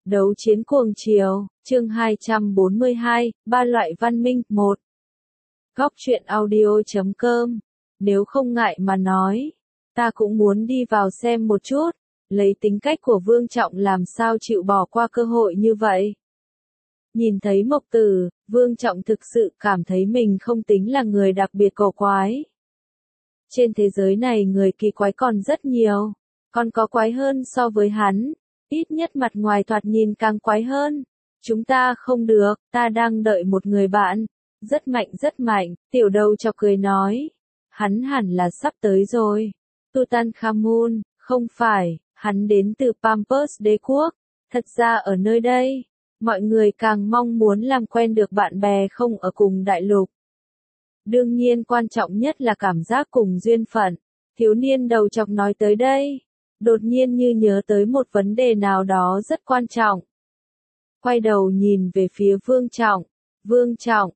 Đấu chiến cuồng chiều, chương 242, ba loại văn minh, 1. Góc truyện audio.com. Nếu không ngại mà nói, ta cũng muốn đi vào xem một chút, lấy tính cách của Vương Trọng làm sao chịu bỏ qua cơ hội như vậy. Nhìn thấy Mộc Tử, Vương Trọng thực sự cảm thấy mình không tính là người đặc biệt cổ quái. Trên thế giới này người kỳ quái còn rất nhiều, còn có quái hơn so với hắn. Ít nhất mặt ngoài thoạt nhìn càng quái hơn. Chúng ta không được, ta đang đợi một người bạn. Rất mạnh, tiểu đầu chọc cười nói. Hắn hẳn là sắp tới rồi. Tutankhamun, không phải, hắn đến từ Pampers đế quốc. Thật ra ở nơi đây, mọi người càng mong muốn làm quen được bạn bè không ở cùng đại lục. Đương nhiên quan trọng nhất là cảm giác cùng duyên phận. Thiếu niên đầu chọc nói tới đây. Đột nhiên như nhớ tới một vấn đề nào đó rất quan trọng. Quay đầu nhìn về phía Vương Trọng. Vương Trọng,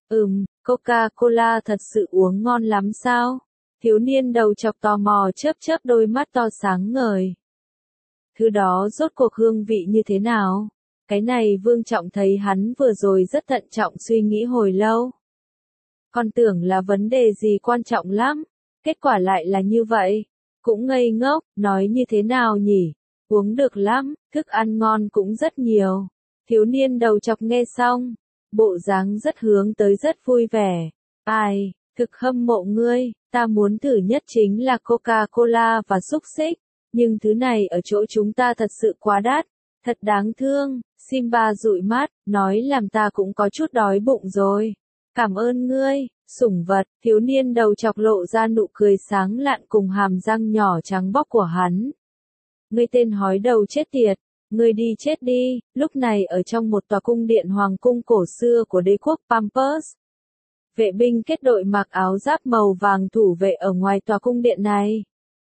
Coca-Cola thật sự uống ngon lắm sao? Thiếu niên đầu chọc tò mò chớp đôi mắt to sáng ngời. Thứ đó rốt cuộc hương vị như thế nào? Cái này Vương Trọng thấy hắn vừa rồi rất thận trọng suy nghĩ hồi lâu. Còn tưởng là vấn đề gì quan trọng lắm. Kết quả lại là như vậy. Cũng ngây ngốc, nói như thế nào nhỉ? Uống được lắm, thức ăn ngon cũng rất nhiều. Thiếu niên đầu chọc nghe xong, bộ dáng rất hướng tới rất vui vẻ. Ai, thực hâm mộ ngươi, ta muốn thử nhất chính là Coca-Cola và xúc xích. Nhưng thứ này ở chỗ chúng ta thật sự quá đắt, thật đáng thương. Simba dụi mắt, nói làm ta cũng có chút đói bụng rồi. Cảm ơn ngươi. Sủng vật, thiếu niên đầu chọc lộ ra nụ cười sáng lạn cùng hàm răng nhỏ trắng bóc của hắn. Ngươi tên hói đầu chết tiệt, ngươi đi chết đi. Lúc này ở trong một tòa cung điện hoàng cung cổ xưa của đế quốc Pampers. Vệ binh kết đội mặc áo giáp màu vàng thủ vệ ở ngoài tòa cung điện này.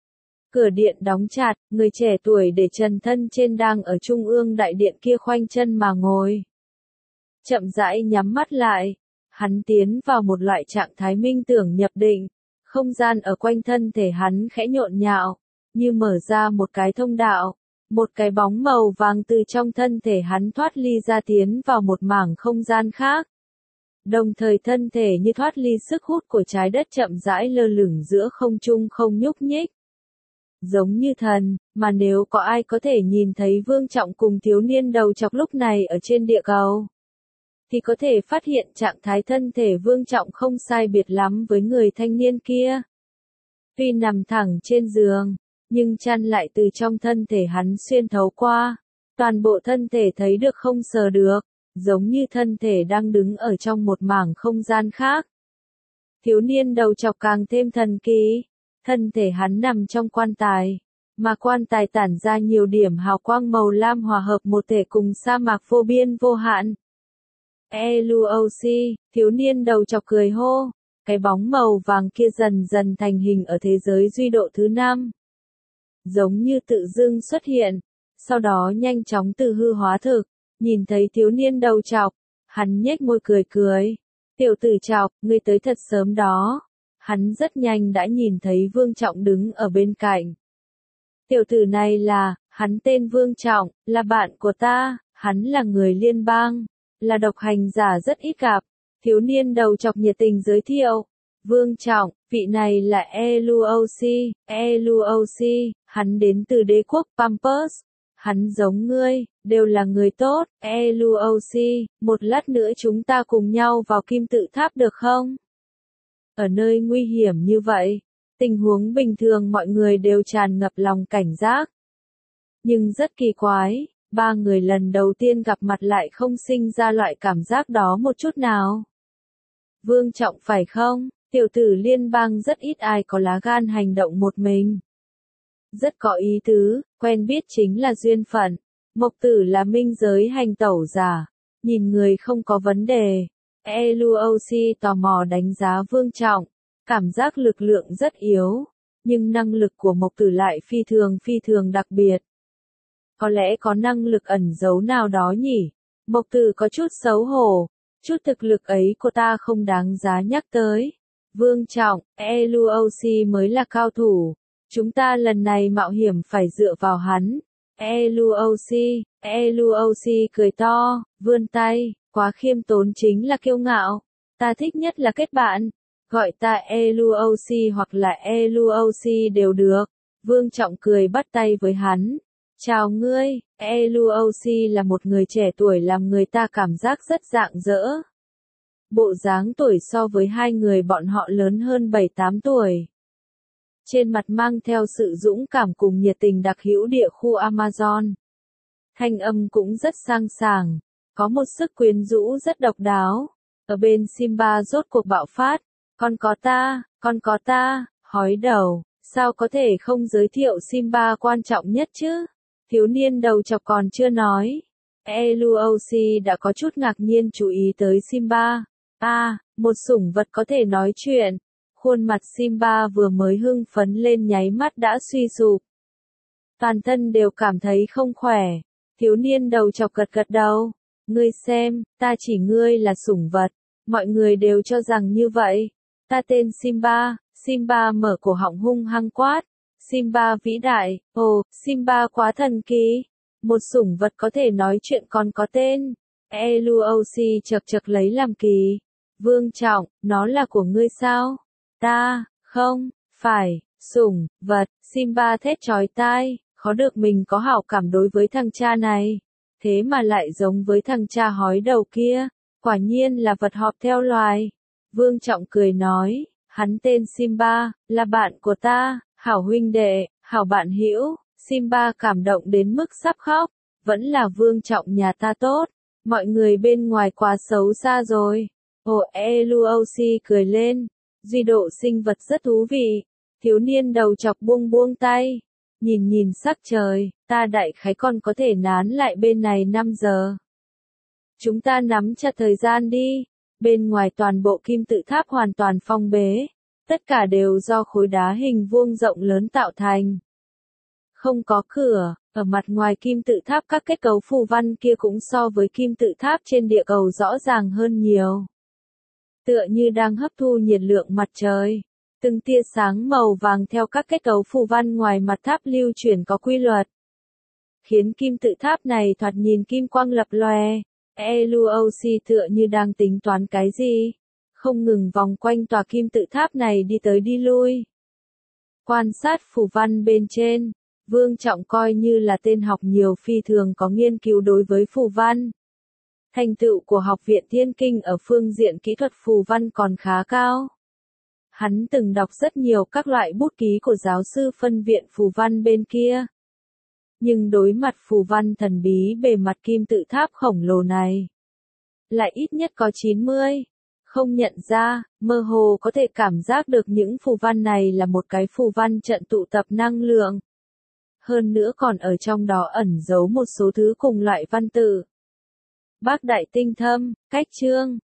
Cửa điện đóng chặt, người trẻ tuổi để trần thân trên đang ở trung ương đại điện kia khoanh chân mà ngồi. Chậm rãi nhắm mắt lại. Hắn tiến vào một loại trạng thái minh tưởng nhập định, không gian ở quanh thân thể hắn khẽ nhộn nhạo, như mở ra một cái thông đạo, một cái bóng màu vàng từ trong thân thể hắn thoát ly ra tiến vào một mảng không gian khác. Đồng thời thân thể như thoát ly sức hút của trái đất chậm rãi lơ lửng giữa không trung không nhúc nhích. Giống như thần, mà nếu có ai có thể nhìn thấy Vương Trọng cùng thiếu niên đầu chọc lúc này ở trên địa cầu, thì có thể phát hiện trạng thái thân thể Vương Trọng không sai biệt lắm với người thanh niên kia. Tuy nằm thẳng trên giường, nhưng chăn lại từ trong thân thể hắn xuyên thấu qua. Toàn bộ thân thể thấy được không sờ được, giống như thân thể đang đứng ở trong một mảng không gian khác. Thiếu niên đầu chọc càng thêm thần kỳ. Thân thể hắn nằm trong quan tài, mà quan tài tản ra nhiều điểm hào quang màu lam hòa hợp một thể cùng sa mạc vô biên vô hạn. Luoc, thiếu niên đầu chọc cười hô, cái bóng màu vàng kia dần dần thành hình ở thế giới duy độ thứ 5. Giống như tự dưng xuất hiện, sau đó nhanh chóng từ hư hóa thực, nhìn thấy thiếu niên đầu chọc, hắn nhếch môi cười. Tiểu tử chọc, ngươi tới thật sớm đó. Hắn rất nhanh đã nhìn thấy Vương Trọng đứng ở bên cạnh. Tiểu tử này là, hắn tên Vương Trọng, là bạn của ta, hắn là người liên bang. Là độc hành giả rất ít gặp. Thiếu niên đầu chọc nhiệt tình giới thiệu. Vương Trọng, vị này là Luoc, hắn đến từ đế quốc Pampers. Hắn giống ngươi, đều là người tốt. Luoc, một lát nữa chúng ta cùng nhau vào kim tự tháp được không? Ở nơi nguy hiểm như vậy, tình huống bình thường mọi người đều tràn ngập lòng cảnh giác. Nhưng rất kỳ quái. Ba người lần đầu tiên gặp mặt lại không sinh ra loại cảm giác đó một chút nào. Vương Trọng phải không? Tiểu tử liên bang rất ít ai có lá gan hành động một mình. Rất có ý tứ, quen biết chính là duyên phận. Mộc Tử là minh giới hành tẩu giả. Nhìn người không có vấn đề. Luoc tò mò đánh giá Vương Trọng. Cảm giác lực lượng rất yếu. Nhưng năng lực của Mộc Tử lại phi thường đặc biệt. Có lẽ có năng lực ẩn giấu nào đó nhỉ? Mộc Tử có chút xấu hổ. Chút thực lực ấy của ta không đáng giá nhắc tới. Vương Trọng, Luoc mới là cao thủ. Chúng ta lần này mạo hiểm phải dựa vào hắn. Eluosi cười to, vươn tay, quá khiêm tốn chính là kiêu ngạo. Ta thích nhất là kết bạn. Gọi ta Eluosi hoặc là Eluosi đều được. Vương Trọng cười bắt tay với hắn. Chào ngươi, Eluosi là một người trẻ tuổi làm người ta cảm giác rất rạng rỡ. Bộ dáng tuổi so với hai người bọn họ lớn hơn 7-8 tuổi. Trên mặt mang theo sự dũng cảm cùng nhiệt tình đặc hữu địa khu Amazon. Thanh âm cũng rất sang sảng, có một sức quyến rũ rất độc đáo. Ở bên Simba rốt cuộc bạo phát, con có ta, hói đầu, sao có thể không giới thiệu Simba quan trọng nhất chứ? Thiếu niên đầu chọc còn chưa nói. Eluosi đã có chút ngạc nhiên chú ý tới Simba. Một sủng vật có thể nói chuyện. Khuôn mặt Simba vừa mới hưng phấn lên nháy mắt đã suy sụp. Toàn thân đều cảm thấy không khỏe. Thiếu niên đầu chọc gật gật đầu. Ngươi xem, ta chỉ ngươi là sủng vật. Mọi người đều cho rằng như vậy. Ta tên Simba. Simba mở cổ họng hung hăng quát. Simba vĩ đại, Simba quá thần kỳ. Một sủng vật có thể nói chuyện còn có tên. Eluosi chật chật lấy làm kỳ. Vương Trọng, nó là của ngươi sao? Ta, không, phải, sủng vật. Simba thét chói tai, khó được mình có hảo cảm đối với thằng cha này. Thế mà lại giống với thằng cha hói đầu kia. Quả nhiên là vật họp theo loài. Vương Trọng cười nói, hắn tên Simba, là bạn của ta, hảo huynh đệ, hảo bạn hữu. Simba cảm động đến mức sắp khóc, vẫn là Vương Trọng nhà ta tốt, mọi người bên ngoài quá xấu xa rồi. Eluosi cười lên, duy độ sinh vật rất thú vị. Thiếu niên đầu chọc buông tay, nhìn sắc trời, ta đại khái còn có thể nán lại bên này 5 giờ. Chúng ta nắm chặt thời gian đi. Bên ngoài toàn bộ kim tự tháp hoàn toàn phong bế. Tất cả đều do khối đá hình vuông rộng lớn tạo thành. Không có cửa, ở mặt ngoài kim tự tháp các kết cấu phù văn kia cũng so với kim tự tháp trên địa cầu rõ ràng hơn nhiều. Tựa như đang hấp thu nhiệt lượng mặt trời. Từng tia sáng màu vàng theo các kết cấu phù văn ngoài mặt tháp lưu chuyển có quy luật. Khiến kim tự tháp này thoạt nhìn kim quang lập lòe. Eluosi tựa như đang tính toán cái gì. Không ngừng vòng quanh tòa kim tự tháp này đi tới đi lui. Quan sát phù văn bên trên, Vương Trọng coi như là tên học nhiều phi thường có nghiên cứu đối với phù văn. Thành tựu của Học viện Thiên Kinh ở phương diện kỹ thuật phù văn còn khá cao. Hắn từng đọc rất nhiều các loại bút ký của giáo sư phân viện phù văn bên kia. Nhưng đối mặt phù văn thần bí bề mặt kim tự tháp khổng lồ này, lại ít nhất có 90. Không nhận ra, mơ hồ có thể cảm giác được những phù văn này là một cái phù văn trận tụ tập năng lượng. Hơn nữa còn ở trong đó ẩn giấu một số thứ cùng loại văn tự. Bác đại tinh thâm, cách chương,